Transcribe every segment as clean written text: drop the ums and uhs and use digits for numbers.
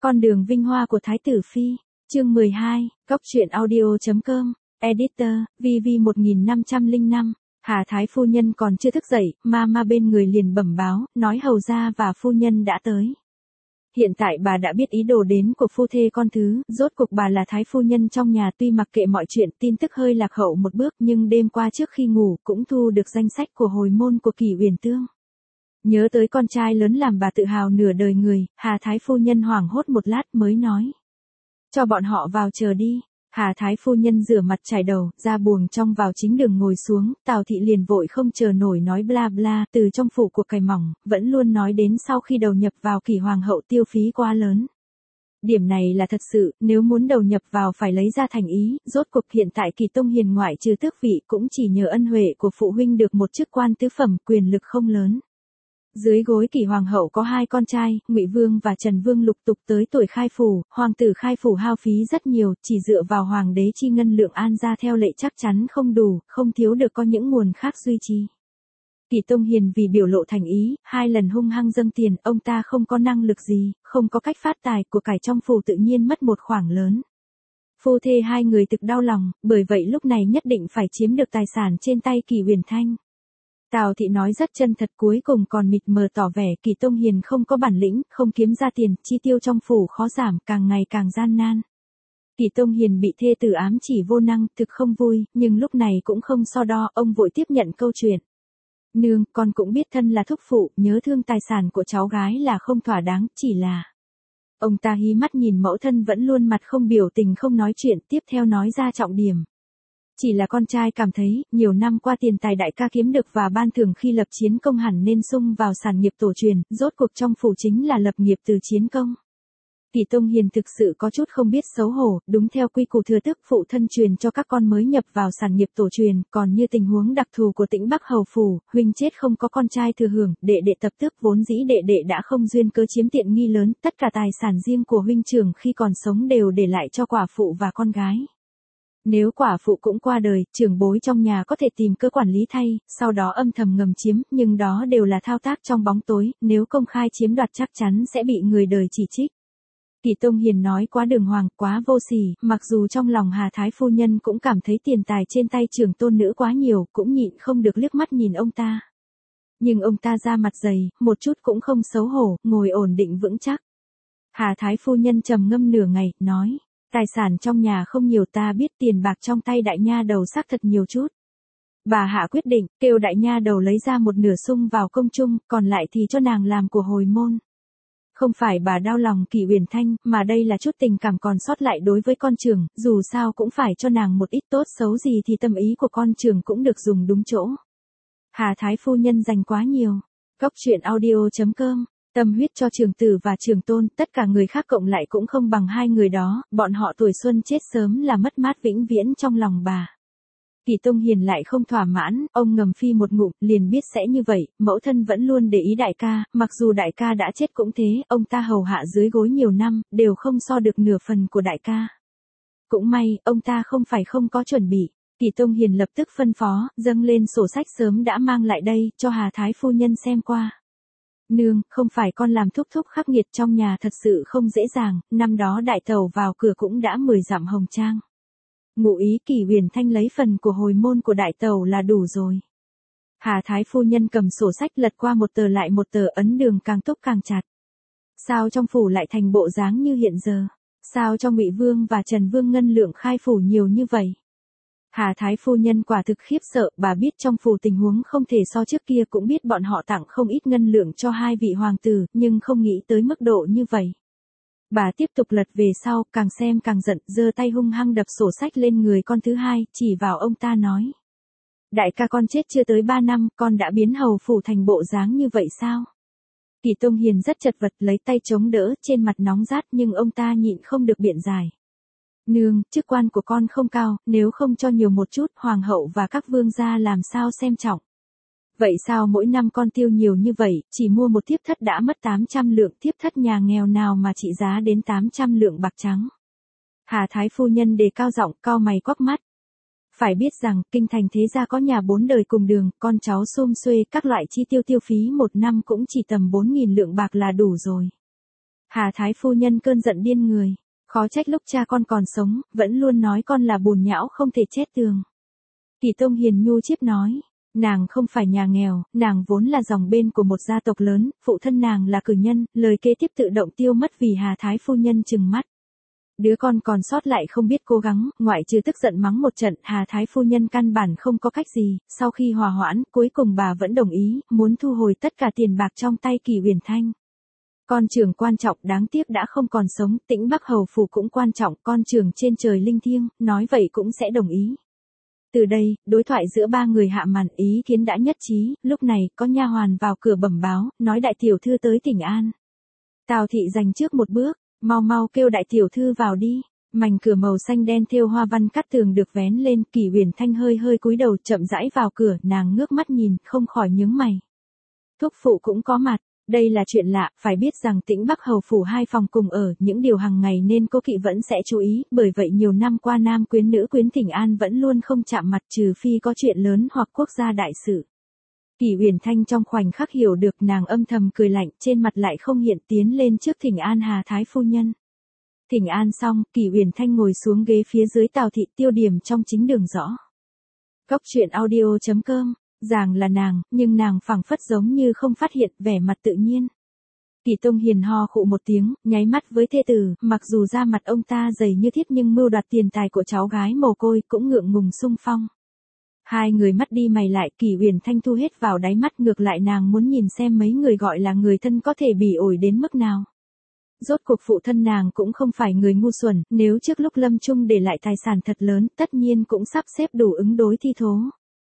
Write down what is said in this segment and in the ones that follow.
Con đường vinh hoa của Thái tử Phi, chương 12, Cốc truyện audio.com, editor, VV1505. Hà Thái phu nhân còn chưa thức dậy, ma bên người liền bẩm báo, nói hầu gia và phu nhân đã tới. Hiện tại bà đã biết ý đồ đến của phu thê con thứ, rốt cuộc bà là Thái phu nhân trong nhà, tuy mặc kệ mọi chuyện, tin tức hơi lạc hậu một bước, nhưng đêm qua trước khi ngủ cũng thu được danh sách của hồi môn của Kỷ Uyển Tương. Nhớ tới con trai lớn làm bà tự hào nửa đời người, Hà Thái phu nhân hoảng hốt một lát mới nói: cho bọn họ vào chờ đi. Hà Thái phu nhân rửa mặt chải đầu, ra buồng trong vào chính đường ngồi xuống, Tào thị liền vội không chờ nổi nói bla bla, từ trong phủ của cải mỏng, vẫn luôn nói đến sau khi đầu nhập vào Kỷ hoàng hậu tiêu phí quá lớn. Điểm này là thật sự, nếu muốn đầu nhập vào phải lấy ra thành ý, rốt cuộc hiện tại Kỷ Tông Hiền ngoại trừ tước vị cũng chỉ nhờ ân huệ của phụ huynh được một chức quan tứ phẩm, quyền lực không lớn. Dưới gối Kỷ hoàng hậu có hai con trai, Ngụy Vương và Trần Vương lục tục tới tuổi khai phủ, hoàng tử khai phủ hao phí rất nhiều, chỉ dựa vào hoàng đế chi ngân lượng an gia theo lệ chắc chắn không đủ, không thiếu được có những nguồn khác duy trì. Kỷ Tông Hiền vì biểu lộ thành ý, hai lần hung hăng dâng tiền, ông ta không có năng lực gì, không có cách phát tài, của cải trong phủ tự nhiên mất một khoản lớn. Phu thê hai người thực đau lòng, bởi vậy lúc này nhất định phải chiếm được tài sản trên tay Kỷ Uyển Thanh. Tào thị nói rất chân thật, cuối cùng còn mịt mờ tỏ vẻ Kỷ Tông Hiền không có bản lĩnh, không kiếm ra tiền, chi tiêu trong phủ khó giảm, càng ngày càng gian nan. Kỷ Tông Hiền bị thê tử ám chỉ vô năng, thực không vui, nhưng lúc này cũng không so đo, ông vội tiếp nhận câu chuyện. Nương, con cũng biết thân là thúc phụ, nhớ thương tài sản của cháu gái là không thỏa đáng, chỉ là... Ông ta hí mắt nhìn mẫu thân vẫn luôn mặt không biểu tình không nói chuyện, tiếp theo nói ra trọng điểm. Chỉ là con trai cảm thấy, nhiều năm qua tiền tài đại ca kiếm được và ban thưởng khi lập chiến công hẳn nên sung vào sản nghiệp tổ truyền, rốt cuộc trong phủ chính là lập nghiệp từ chiến công. Kỷ Tông Hiền thực sự có chút không biết xấu hổ, đúng theo quy củ thừa tước phụ thân truyền cho các con mới nhập vào sản nghiệp tổ truyền, còn như tình huống đặc thù của Tĩnh Bắc hầu phủ, huynh chết không có con trai thừa hưởng, đệ tập tước vốn dĩ đệ đã không duyên cớ chiếm tiện nghi lớn, tất cả tài sản riêng của huynh trưởng khi còn sống đều để lại cho quả phụ và con gái. Nếu quả phụ cũng qua đời, trưởng bối trong nhà có thể tìm cơ quản lý thay, sau đó âm thầm ngầm chiếm, nhưng đó đều là thao tác trong bóng tối, nếu công khai chiếm đoạt chắc chắn sẽ bị người đời chỉ trích. Kỷ Tông Hiền nói quá đường hoàng, quá vô sỉ, mặc dù trong lòng Hà Thái phu nhân cũng cảm thấy tiền tài trên tay trưởng tôn nữ quá nhiều, cũng nhịn không được liếc mắt nhìn ông ta. Nhưng ông ta ra mặt dày, một chút cũng không xấu hổ, ngồi ổn định vững chắc. Hà Thái phu nhân trầm ngâm nửa ngày, nói: tài sản trong nhà không nhiều, ta biết tiền bạc trong tay đại nha đầu xác thật nhiều chút. Bà hạ quyết định, kêu đại nha đầu lấy ra một nửa sung vào công chung, còn lại thì cho nàng làm của hồi môn. Không phải bà đau lòng Kỷ Uyển Thanh, mà đây là chút tình cảm còn sót lại đối với con trưởng, dù sao cũng phải cho nàng một ít tốt xấu gì thì tâm ý của con trưởng cũng được dùng đúng chỗ. Hà Thái phu nhân dành quá nhiều. Cốc truyện audio.com, tâm huyết cho trưởng tử và trưởng tôn, tất cả người khác cộng lại cũng không bằng hai người đó, bọn họ tuổi xuân chết sớm là mất mát vĩnh viễn trong lòng bà. Kỷ Tông Hiền lại không thỏa mãn, ông ngầm phi một ngụm, liền biết sẽ như vậy, mẫu thân vẫn luôn để ý đại ca, mặc dù đại ca đã chết cũng thế, ông ta hầu hạ dưới gối nhiều năm, đều không so được nửa phần của đại ca. Cũng may, ông ta không phải không có chuẩn bị. Kỷ Tông Hiền lập tức phân phó, dâng lên sổ sách sớm đã mang lại đây, cho Hà Thái phu nhân xem qua. Nương, không phải con làm thúc thúc khắc nghiệt trong nhà thật sự không dễ dàng, năm đó đại tàu vào cửa cũng đã 10 dặm hồng trang. Ngụ ý Kỷ Uyển Thanh lấy phần của hồi môn của đại tàu là đủ rồi. Hà Thái phu nhân cầm sổ sách lật qua một tờ lại một tờ, ấn đường càng túc càng chặt. Sao trong phủ lại thành bộ dáng như hiện giờ? Sao cho Ngụy Vương và Trần Vương ngân lượng khai phủ nhiều như vậy? Hà Thái phu nhân quả thực khiếp sợ, bà biết trong phủ tình huống không thể so trước kia, cũng biết bọn họ tặng không ít ngân lượng cho hai vị hoàng tử, nhưng không nghĩ tới mức độ như vậy. Bà tiếp tục lật về sau, càng xem càng giận, giơ tay hung hăng đập sổ sách lên người con thứ hai, chỉ vào ông ta nói: đại ca con chết chưa tới 3 năm, con đã biến hầu phủ thành bộ dáng như vậy sao? Kỷ Tông Hiền rất chật vật, lấy tay chống đỡ, trên mặt nóng rát, nhưng ông ta nhịn không được biện giải. Nương, chức quan của con không cao, nếu không cho nhiều một chút, hoàng hậu và các vương gia làm sao xem trọng. Vậy sao mỗi năm con tiêu nhiều như vậy, chỉ mua một thiếp thất đã mất 800 lượng, thiếp thất nhà nghèo nào mà trị giá đến 800 lượng bạc trắng. Hà Thái phu nhân đề cao giọng, cau mày quắc mắt. Phải biết rằng, kinh thành thế gia có nhà 4 đời cùng đường, con cháu xum xuê, các loại chi tiêu phí một năm cũng chỉ tầm 4.000 lượng bạc là đủ rồi. Hà Thái phu nhân cơn giận điên người. Khó trách lúc cha con còn sống, vẫn luôn nói con là bùn nhão không thể chết tường. Kỳ Tông Hiền nhu chíp nói. Nàng không phải nhà nghèo, nàng vốn là dòng bên của một gia tộc lớn, phụ thân nàng là cử nhân, lời kế tiếp tự động tiêu mất vì Hà Thái phu nhân trừng mắt. Đứa con còn sót lại không biết cố gắng, ngoại trừ tức giận mắng một trận, Hà Thái phu nhân căn bản không có cách gì, sau khi hòa hoãn, cuối cùng bà vẫn đồng ý, muốn thu hồi tất cả tiền bạc trong tay Kỳ Huyền Thanh. Con trưởng quan trọng đáng tiếc đã không còn sống, Tĩnh Bắc hầu phủ cũng quan trọng, con trưởng trên trời linh thiêng, nói vậy cũng sẽ đồng ý. Từ đây, đối thoại giữa ba người hạ màn, ý kiến đã nhất trí, lúc này, có nha hoàn vào cửa bẩm báo, nói đại tiểu thư tới Thỉnh An. Tào thị giành trước một bước, mau mau kêu đại tiểu thư vào đi. Mảnh cửa màu xanh đen thêu hoa văn cắt tường được vén lên, Kỳ Huyền Thanh hơi hơi cúi đầu chậm rãi vào cửa, nàng ngước mắt nhìn, không khỏi nhướng mày. Thúc phụ cũng có mặt. Đây là chuyện lạ, phải biết rằng Tĩnh Bắc hầu phủ hai phòng cùng ở, những điều hàng ngày nên Cố Kỵ vẫn sẽ chú ý, bởi vậy nhiều năm qua nam quyến nữ quyến Thỉnh An vẫn luôn không chạm mặt trừ phi có chuyện lớn hoặc quốc gia đại sự. Kỳ Huyền Thanh trong khoảnh khắc hiểu được, nàng âm thầm cười lạnh, trên mặt lại không hiện, tiến lên trước Thỉnh An Hà Thái phu nhân. Thỉnh An xong, Kỳ Huyền Thanh ngồi xuống ghế phía dưới Tào thị, tiêu điểm trong chính đường rõ. Cốc truyện audio.com. Ràng là nàng, nhưng nàng phảng phất giống như không phát hiện, vẻ mặt tự nhiên. Kỳ Tông Hiền ho khụ một tiếng, nháy mắt với thê tử, mặc dù da mặt ông ta dày như thiết nhưng mưu đoạt tiền tài của cháu gái mồ côi cũng ngượng ngùng xung phong. Hai người mắt đi mày lại, Kỳ Huyền Thanh thu hết vào đáy mắt, ngược lại nàng muốn nhìn xem mấy người gọi là người thân có thể bỉ ổi đến mức nào. Rốt cuộc phụ thân nàng cũng không phải người ngu xuẩn, nếu trước lúc lâm chung để lại tài sản thật lớn, tất nhiên cũng sắp xếp đủ ứng đối thi thố.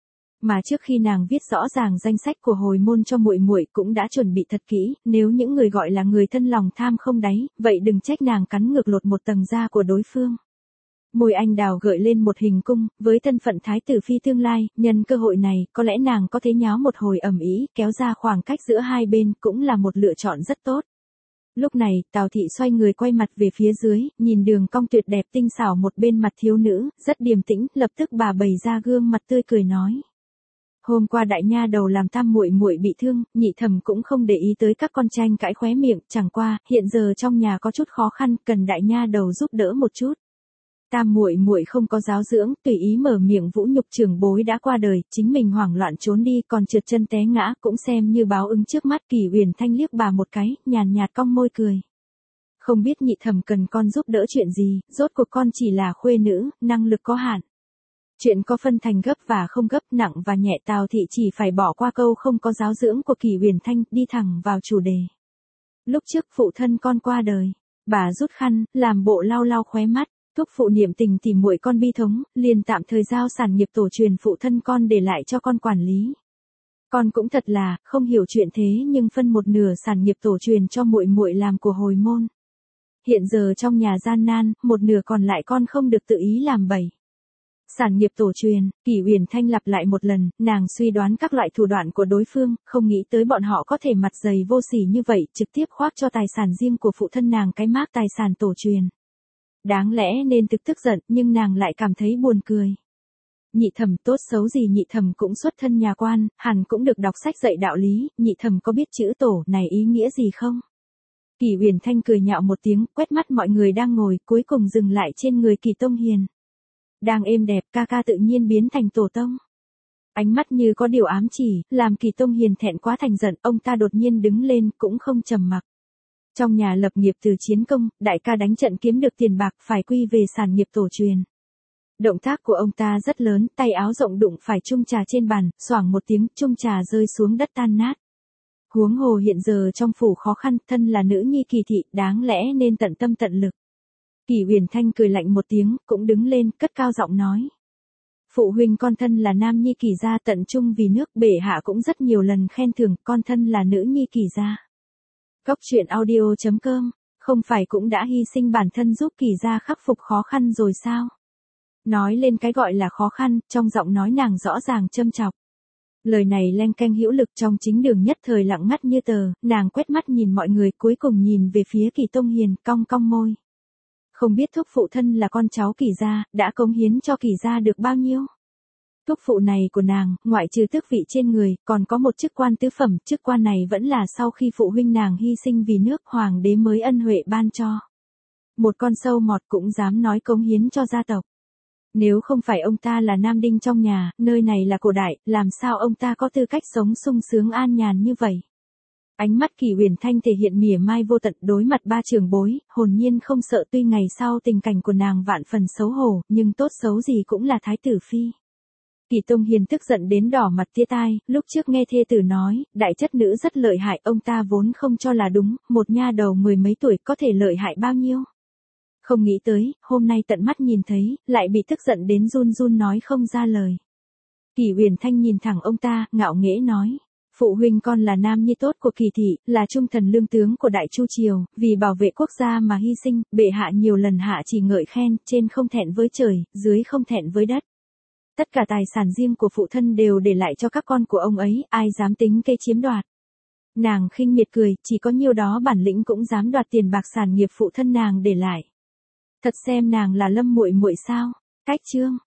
Mà trước khi nàng viết rõ ràng danh sách của hồi môn cho muội muội cũng đã chuẩn bị thật kỹ, nếu những người gọi là người thân lòng tham không đáy, vậy đừng trách nàng cắn ngược lột một tầng da của đối phương. Môi anh đào gợi lên một hình cung, với thân phận thái tử phi tương lai, nhân cơ hội này, có lẽ nàng có thể nháo một hồi ầm ĩ, kéo ra khoảng cách giữa hai bên, cũng là một lựa chọn rất tốt. Lúc này, Tào thị xoay người quay mặt về phía dưới, nhìn đường cong tuyệt đẹp tinh xảo một bên mặt thiếu nữ, rất điềm tĩnh, lập tức bà bày ra gương mặt tươi cười nói. Hôm qua đại nha đầu làm Tam muội muội bị thương, Nhị thẩm cũng không để ý tới các con tranh cãi khóe miệng, chẳng qua, hiện giờ trong nhà có chút khó khăn, cần đại nha đầu giúp đỡ một chút. Tam muội muội không có giáo dưỡng, tùy ý mở miệng vũ nhục trưởng bối đã qua đời, chính mình hoảng loạn trốn đi, còn trượt chân té ngã, cũng xem như báo ứng trước mắt. Kỳ Huyền Thanh liếc bà một cái, nhàn nhạt cong môi cười. Không biết Nhị thẩm cần con giúp đỡ chuyện gì, rốt cuộc con chỉ là khuê nữ, năng lực có hạn. Chuyện có phân thành gấp và không gấp, nặng và nhẹ. Tào thị chỉ phải bỏ qua câu không có giáo dưỡng của Kỳ Huyền Thanh, đi thẳng vào chủ đề. Lúc trước phụ thân con qua đời, bà rút khăn, làm bộ lau lau khóe mắt, thúc phụ niệm tình tìm muội con bi thống, liền tạm thời giao sản nghiệp tổ truyền phụ thân con để lại cho con quản lý. Con cũng thật là, không hiểu chuyện thế nhưng phân một nửa sản nghiệp tổ truyền cho muội muội làm của hồi môn. Hiện giờ trong nhà gian nan, một nửa còn lại con không được tự ý làm bậy. Sản nghiệp tổ truyền, Kỳ Huyền Thanh lặp lại một lần, nàng suy đoán các loại thủ đoạn của đối phương, không nghĩ tới bọn họ có thể mặt dày vô sỉ như vậy, trực tiếp khoác cho tài sản riêng của phụ thân nàng cái mác tài sản tổ truyền. Đáng lẽ nên tức giận, nhưng nàng lại cảm thấy buồn cười. Nhị thẩm tốt xấu gì Nhị thẩm cũng xuất thân nhà quan, hẳn cũng được đọc sách dạy đạo lý, Nhị thẩm có biết chữ tổ này ý nghĩa gì không? Kỳ Huyền Thanh cười nhạo một tiếng, quét mắt mọi người đang ngồi, cuối cùng dừng lại trên người Kỳ Tông Hiền. Đang êm đẹp, ca ca tự nhiên biến thành tổ tông. Ánh mắt như có điều ám chỉ, làm Kỳ Tông Hiền thẹn quá thành giận, ông ta đột nhiên đứng lên, cũng không trầm mặc. Trong nhà lập nghiệp từ chiến công, đại ca đánh trận kiếm được tiền bạc phải quy về sản nghiệp tổ truyền. Động tác của ông ta rất lớn, tay áo rộng đụng phải chung trà trên bàn, xoảng một tiếng, chung trà rơi xuống đất tan nát. Huống hồ hiện giờ trong phủ khó khăn, thân là nữ nhi Kỳ thị, đáng lẽ nên tận tâm tận lực. Kỳ Huyền Thanh cười lạnh một tiếng, cũng đứng lên, cất cao giọng nói. Phụ huynh con thân là nam nhi Kỳ gia tận trung vì nước, bệ hạ cũng rất nhiều lần khen thưởng, con thân là nữ nhi Kỳ gia. Cốc truyện audio.com, không phải cũng đã hy sinh bản thân giúp Kỳ gia khắc phục khó khăn rồi sao? Nói lên cái gọi là khó khăn, trong giọng nói nàng rõ ràng châm chọc. Lời này leng keng hữu lực, trong chính đường nhất thời lặng ngắt như tờ, nàng quét mắt nhìn mọi người, cuối cùng nhìn về phía Kỳ Tông Hiền, cong cong môi. Không biết thúc phụ thân là con cháu Kỳ gia, đã cống hiến cho Kỳ gia được bao nhiêu? Thúc phụ này của nàng, ngoại trừ tước vị trên người, còn có một chức quan tứ phẩm, chức quan này vẫn là sau khi phụ huynh nàng hy sinh vì nước, hoàng đế mới ân huệ ban cho. Một con sâu mọt cũng dám nói cống hiến cho gia tộc. Nếu không phải ông ta là nam đinh trong nhà, nơi này là cổ đại, làm sao ông ta có tư cách sống sung sướng an nhàn như vậy? Ánh mắt Kỷ Uyển Thanh thể hiện mỉa mai vô tận, đối mặt ba trưởng bối, hồn nhiên không sợ, tuy ngày sau tình cảnh của nàng vạn phần xấu hổ, nhưng tốt xấu gì cũng là thái tử phi. Kỷ Tông Hiền tức giận đến đỏ mặt tía tai, lúc trước nghe thê tử nói, đại chất nữ rất lợi hại, ông ta vốn không cho là đúng, một nha đầu 10 mấy tuổi có thể lợi hại bao nhiêu. Không nghĩ tới, hôm nay tận mắt nhìn thấy, lại bị tức giận đến run run nói không ra lời. Kỷ Uyển Thanh nhìn thẳng ông ta, ngạo nghễ nói. Phụ huynh con là nam nhi tốt của Kỳ thị, là trung thần lương tướng của Đại Chu Triều, vì bảo vệ quốc gia mà hy sinh, bệ hạ nhiều lần hạ chỉ ngợi khen, trên không thẹn với trời, dưới không thẹn với đất. Tất cả tài sản riêng của phụ thân đều để lại cho các con của ông ấy, ai dám tính cây chiếm đoạt. Nàng khinh miệt cười, chỉ có nhiêu đó bản lĩnh cũng dám đoạt tiền bạc sản nghiệp phụ thân nàng để lại. Thật xem nàng là Lâm muội muội sao? Cách chương